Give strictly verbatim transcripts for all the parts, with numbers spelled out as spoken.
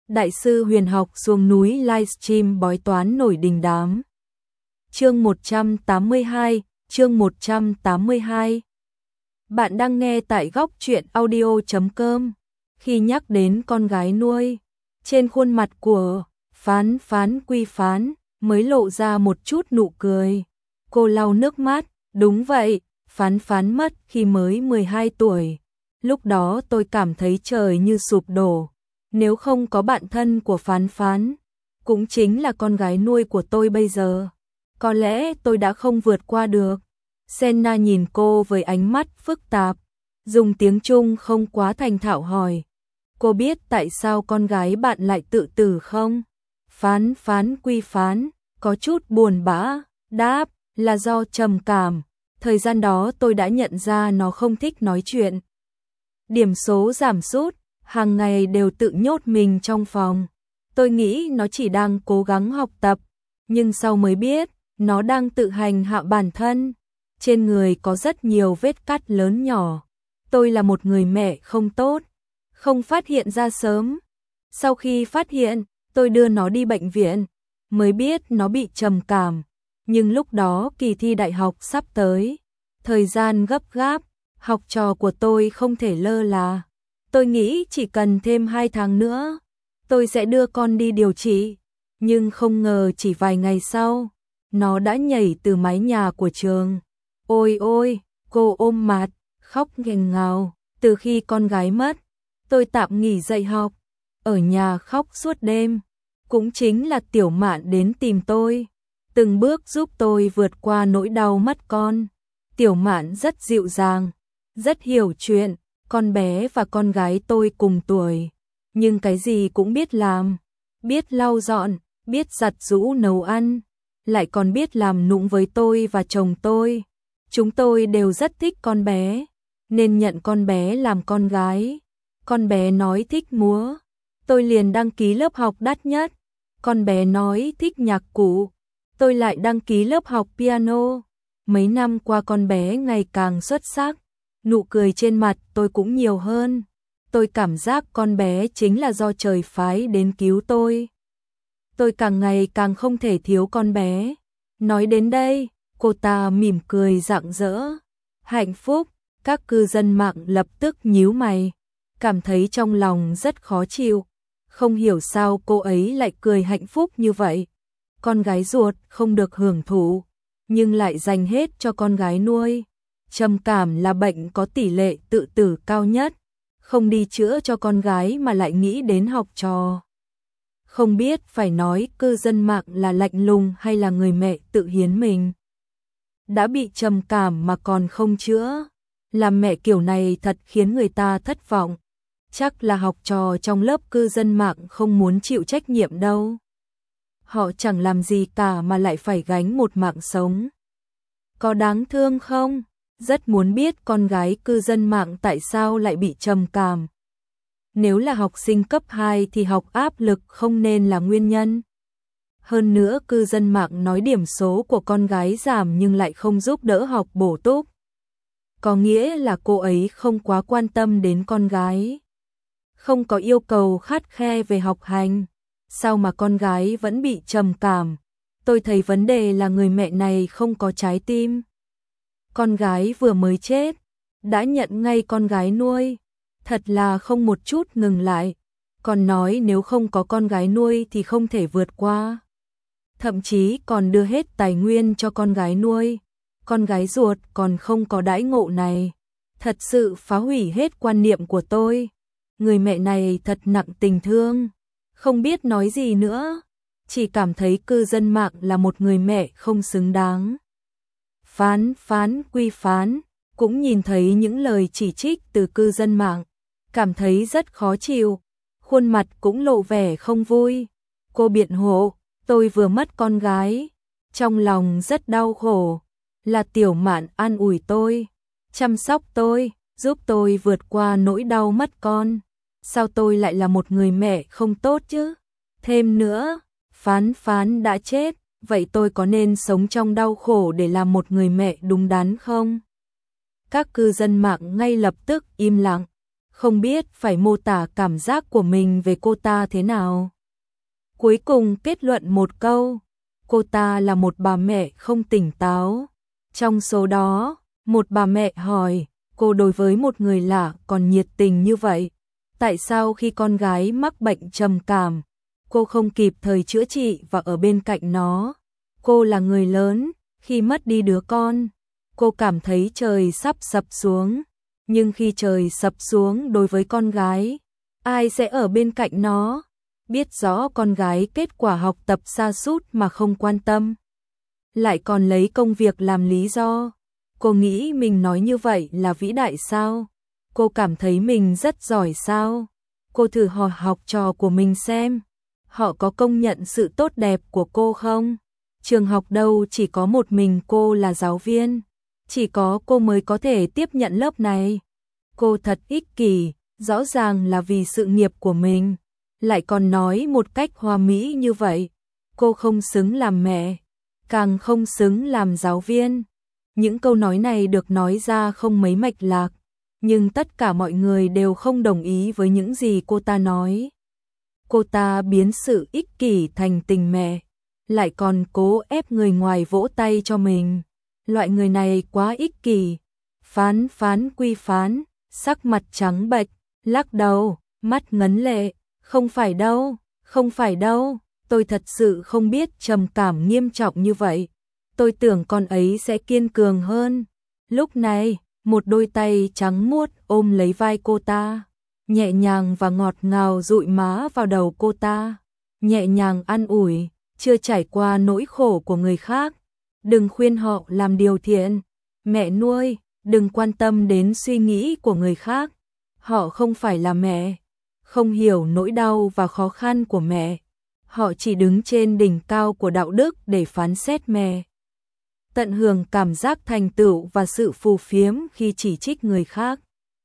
Đại sư huyền học xuống núi livestream bói toán nổi đình đám. Chương một trăm tám mươi hai, chương một trăm tám mươi hai. Bạn đang nghe tại góc truyện audio chấm com. Khi nhắc đến con gái nuôi, trên khuôn mặt của Phán Phán Quy Phán mới lộ ra một chút nụ cười. Cô lau nước mắt, đúng vậy, Phán Phán mất khi mới mười hai tuổi. Lúc đó tôi cảm thấy trời như sụp đổ. Nếu không có bạn thân của Phán Phán, cũng chính là con gái nuôi của tôi bây giờ, có lẽ tôi đã không vượt qua được. Senna nhìn cô với ánh mắt phức tạp, dùng tiếng Trung không quá thành thạo hỏi. Cô biết tại sao con gái bạn lại tự tử không? Phán Phán Quy Phán có chút buồn bã, đáp là do trầm cảm. Thời gian đó tôi đã nhận ra nó không thích nói chuyện. Điểm số giảm sút, hàng ngày đều tự nhốt mình trong phòng. Tôi nghĩ nó chỉ đang cố gắng học tập, nhưng sau mới biết, nó đang tự hành hạ bản thân. Trên người có rất nhiều vết cắt lớn nhỏ. Tôi là một người mẹ không tốt, không phát hiện ra sớm. Sau khi phát hiện, tôi đưa nó đi bệnh viện, mới biết nó bị trầm cảm. Nhưng lúc đó kỳ thi đại học sắp tới, thời gian gấp gáp, học trò của tôi không thể lơ là. Tôi nghĩ chỉ cần thêm hai tháng nữa, tôi sẽ đưa con đi điều trị. Nhưng không ngờ chỉ vài ngày sau, nó đã nhảy từ mái nhà của trường. Ôi ôi, cô ôm mặt, khóc nghẹn ngào. Từ khi con gái mất, tôi tạm nghỉ dạy học, ở nhà khóc suốt đêm. Cũng chính là Tiểu Mạn đến tìm tôi, từng bước giúp tôi vượt qua nỗi đau mất con. Tiểu Mạn rất dịu dàng, rất hiểu chuyện. Con bé và con gái tôi cùng tuổi, nhưng cái gì cũng biết làm, biết lau dọn, biết giặt giũ nấu ăn, lại còn biết làm nũng với tôi và chồng tôi. Chúng tôi đều rất thích con bé, nên nhận con bé làm con gái. Con bé nói thích múa, tôi liền đăng ký lớp học đắt nhất. Con bé nói thích nhạc cụ, tôi lại đăng ký lớp học piano. Mấy năm qua con bé ngày càng xuất sắc. Nụ cười trên mặt tôi cũng nhiều hơn. Tôi cảm giác con bé chính là do trời phái đến cứu tôi. Tôi càng ngày càng không thể thiếu con bé. Nói đến đây, cô ta mỉm cười rạng rỡ. Hạnh phúc, các cư dân mạng lập tức nhíu mày, cảm thấy trong lòng rất khó chịu. Không hiểu sao cô ấy lại cười hạnh phúc như vậy. Con gái ruột không được hưởng thụ, nhưng lại dành hết cho con gái nuôi. Trầm cảm là bệnh có tỷ lệ tự tử cao nhất, không đi chữa cho con gái mà lại nghĩ đến học trò. Không biết phải nói cư dân mạng là lạnh lùng hay là người mẹ tự hiến mình. Đã bị trầm cảm mà còn không chữa, làm mẹ kiểu này thật khiến người ta thất vọng. Chắc là học trò trong lớp cư dân mạng không muốn chịu trách nhiệm đâu. Họ chẳng làm gì cả mà lại phải gánh một mạng sống. Có đáng thương không? Rất muốn biết con gái cư dân mạng tại sao lại bị trầm cảm. Nếu là học sinh cấp hai thì học áp lực không nên là nguyên nhân. Hơn nữa cư dân mạng nói điểm số của con gái giảm nhưng lại không giúp đỡ học bổ túc. Có nghĩa là cô ấy không quá quan tâm đến con gái. Không có yêu cầu khắt khe về học hành. Sao mà con gái vẫn bị trầm cảm? Tôi thấy vấn đề là người mẹ này không có trái tim. Con gái vừa mới chết, đã nhận ngay con gái nuôi, thật là không một chút ngừng lại, còn nói nếu không có con gái nuôi thì không thể vượt qua. Thậm chí còn đưa hết tài nguyên cho con gái nuôi, con gái ruột còn không có đãi ngộ này. Thật sự phá hủy hết quan niệm của tôi. Người mẹ này thật nặng tình thương, không biết nói gì nữa, chỉ cảm thấy cư dân mạng là một người mẹ không xứng đáng. Phán Phán Quy Phán cũng nhìn thấy những lời chỉ trích từ cư dân mạng, cảm thấy rất khó chịu, khuôn mặt cũng lộ vẻ không vui. Cô biện hộ, tôi vừa mất con gái, trong lòng rất đau khổ, là Tiểu Mạn an ủi tôi, chăm sóc tôi, giúp tôi vượt qua nỗi đau mất con. Sao tôi lại là một người mẹ không tốt chứ? Thêm nữa, Phán Phán đã chết. Vậy tôi có nên sống trong đau khổ để làm một người mẹ đúng đắn không? Các cư dân mạng ngay lập tức im lặng, không biết phải mô tả cảm giác của mình về cô ta thế nào. Cuối cùng kết luận một câu, cô ta là một bà mẹ không tỉnh táo. Trong số đó, một bà mẹ hỏi, cô đối với một người lạ còn nhiệt tình như vậy, tại sao khi con gái mắc bệnh trầm cảm, cô không kịp thời chữa trị và ở bên cạnh nó? Cô là người lớn, khi mất đi đứa con, cô cảm thấy trời sắp sập xuống, nhưng khi trời sập xuống đối với con gái, ai sẽ ở bên cạnh nó? Biết rõ con gái kết quả học tập sa sút mà không quan tâm, lại còn lấy công việc làm lý do. Cô nghĩ mình nói như vậy là vĩ đại sao? Cô cảm thấy mình rất giỏi sao? Cô thử hỏi học trò của mình xem, họ có công nhận sự tốt đẹp của cô không? Trường học đâu chỉ có một mình cô là giáo viên, chỉ có cô mới có thể tiếp nhận lớp này. Cô thật ích kỷ, rõ ràng là vì sự nghiệp của mình, lại còn nói một cách hoa mỹ như vậy. Cô không xứng làm mẹ, càng không xứng làm giáo viên. Những câu nói này được nói ra không mấy mạch lạc, nhưng tất cả mọi người đều không đồng ý với những gì cô ta nói. Cô ta biến sự ích kỷ thành tình mẹ, lại còn cố ép người ngoài vỗ tay cho mình. Loại người này quá ích kỷ. Phán phán quy phán, sắc mặt trắng bệch, lắc đầu, mắt ngấn lệ. Không phải đâu, không phải đâu, tôi thật sự không biết trầm cảm nghiêm trọng như vậy. Tôi tưởng con ấy sẽ kiên cường hơn. Lúc này, một đôi tay trắng muốt ôm lấy vai cô ta, nhẹ nhàng và ngọt ngào dụi má vào đầu cô ta, nhẹ nhàng an ủi, chưa trải qua nỗi khổ của người khác, đừng khuyên họ làm điều thiện. Mẹ nuôi, đừng quan tâm đến suy nghĩ của người khác, họ không phải là mẹ, không hiểu nỗi đau và khó khăn của mẹ, họ chỉ đứng trên đỉnh cao của đạo đức để phán xét mẹ, tận hưởng cảm giác thành tựu và sự phù phiếm khi chỉ trích người khác.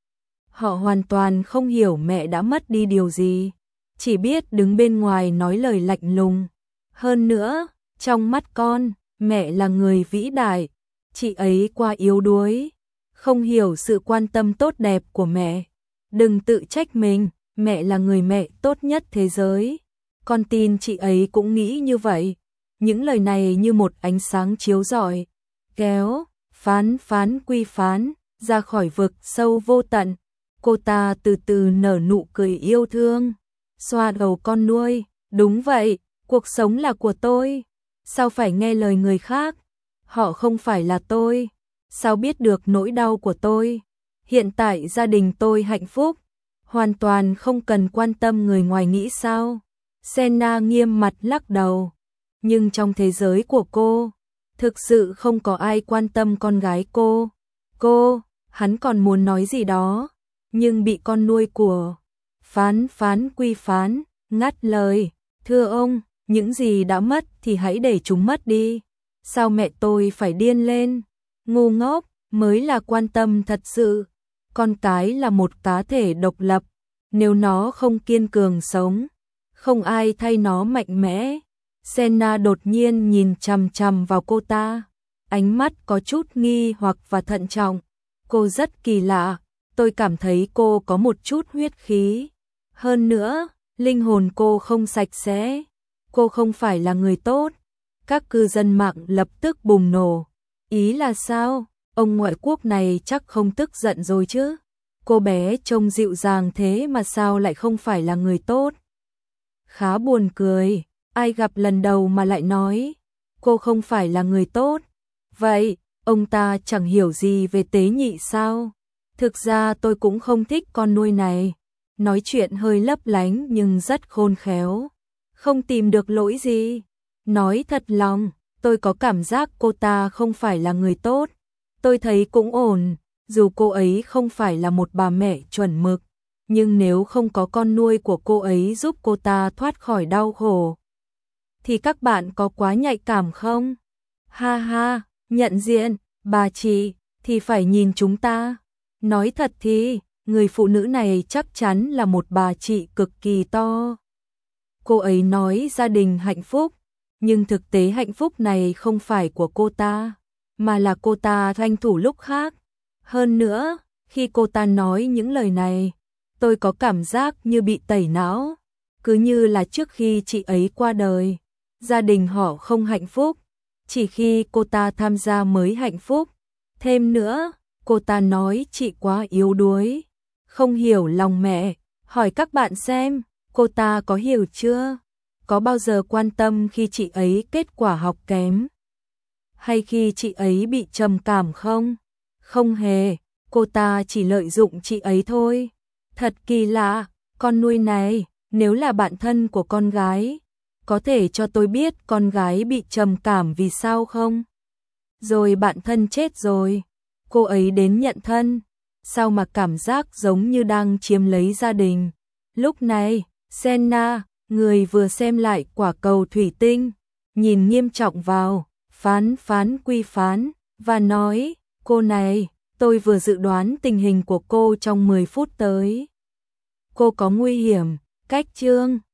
Họ hoàn toàn không hiểu mẹ đã mất đi điều gì, chỉ biết đứng bên ngoài nói lời lạnh lùng. Hơn nữa, trong mắt con, mẹ là người vĩ đại, chị ấy quá yếu đuối, không hiểu sự quan tâm tốt đẹp của mẹ. Đừng tự trách mình, mẹ là người mẹ tốt nhất thế giới. Con tin chị ấy cũng nghĩ như vậy. Những lời này như một ánh sáng chiếu rọi, kéo, phán phán quy phán, ra khỏi vực sâu vô tận. Cô ta từ từ nở nụ cười yêu thương, xoa đầu con nuôi. Đúng vậy, cuộc sống là của tôi. Sao phải nghe lời người khác? Họ không phải là tôi. Sao biết được nỗi đau của tôi? Hiện tại gia đình tôi hạnh phúc, hoàn toàn không cần quan tâm người ngoài nghĩ sao. Senna nghiêm mặt lắc đầu. Nhưng trong thế giới của cô, thực sự không có ai quan tâm con gái cô. Cô, hắn còn muốn nói gì đó, nhưng bị con nuôi của phán phán quy phán ngắt lời. Thưa ông, những gì đã mất thì hãy để chúng mất đi. Sao mẹ tôi phải điên lên? Ngu ngốc mới là quan tâm thật sự. Con cái là một cá thể độc lập, nếu nó không kiên cường sống, không ai thay nó mạnh mẽ. Senna đột nhiên nhìn chằm chằm vào cô ta, ánh mắt có chút nghi hoặc và thận trọng. Cô rất kỳ lạ, tôi cảm thấy cô có một chút huyết khí. Hơn nữa, linh hồn cô không sạch sẽ, cô không phải là người tốt. Các cư dân mạng lập tức bùng nổ. Ý là sao? Ông ngoại quốc này chắc không tức giận rồi chứ? Cô bé trông dịu dàng thế mà sao lại không phải là người tốt? Khá buồn cười, ai gặp lần đầu mà lại nói cô không phải là người tốt. Vậy, ông ta chẳng hiểu gì về tế nhị sao? Thực ra tôi cũng không thích con nuôi này. Nói chuyện hơi lấp lánh nhưng rất khôn khéo. Không tìm được lỗi gì. Nói thật lòng, tôi có cảm giác cô ta không phải là người tốt. Tôi thấy cũng ổn, dù cô ấy không phải là một bà mẹ chuẩn mực, nhưng nếu không có con nuôi của cô ấy giúp cô ta thoát khỏi đau khổ, thì các bạn có quá nhạy cảm không? Ha ha, nhận diện, bà chị, thì phải nhìn chúng ta. Nói thật thì, người phụ nữ này chắc chắn là một bà chị cực kỳ to. Cô ấy nói gia đình hạnh phúc, nhưng thực tế hạnh phúc này không phải của cô ta, mà là cô ta tranh thủ lúc khác. Hơn nữa, khi cô ta nói những lời này, tôi có cảm giác như bị tẩy não, cứ như là trước khi chị ấy qua đời, gia đình họ không hạnh phúc, chỉ khi cô ta tham gia mới hạnh phúc. Thêm nữa, cô ta nói chị quá yếu đuối, không hiểu lòng mẹ, hỏi các bạn xem, cô ta có hiểu chưa? Có bao giờ quan tâm khi chị ấy kết quả học kém? Hay khi chị ấy bị trầm cảm không? Không hề, cô ta chỉ lợi dụng chị ấy thôi. Thật kỳ lạ, con nuôi này, nếu là bạn thân của con gái, có thể cho tôi biết con gái bị trầm cảm vì sao không? Rồi bạn thân chết rồi, cô ấy đến nhận thân, sao mà cảm giác giống như đang chiếm lấy gia đình. Lúc này, Senna, người vừa xem lại quả cầu thủy tinh, nhìn nghiêm trọng vào, phán phán quy phán, và nói, cô này, tôi vừa dự đoán tình hình của cô trong mười phút tới. Cô có nguy hiểm, cách chương.